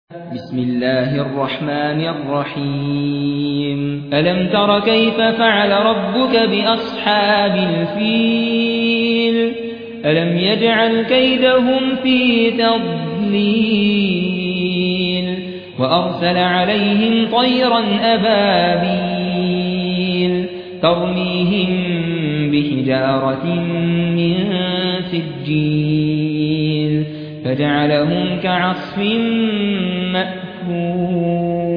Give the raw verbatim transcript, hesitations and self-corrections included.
بسم الله الرحمن الرحيم ألم تر كيف فعل ربك بأصحاب الفيل ألم يجعل كيدهم في تضليل وأرسل عليهم طيرا أبابيل ترميهم بحجارة من سجيل فجعلهم كعصف مأكول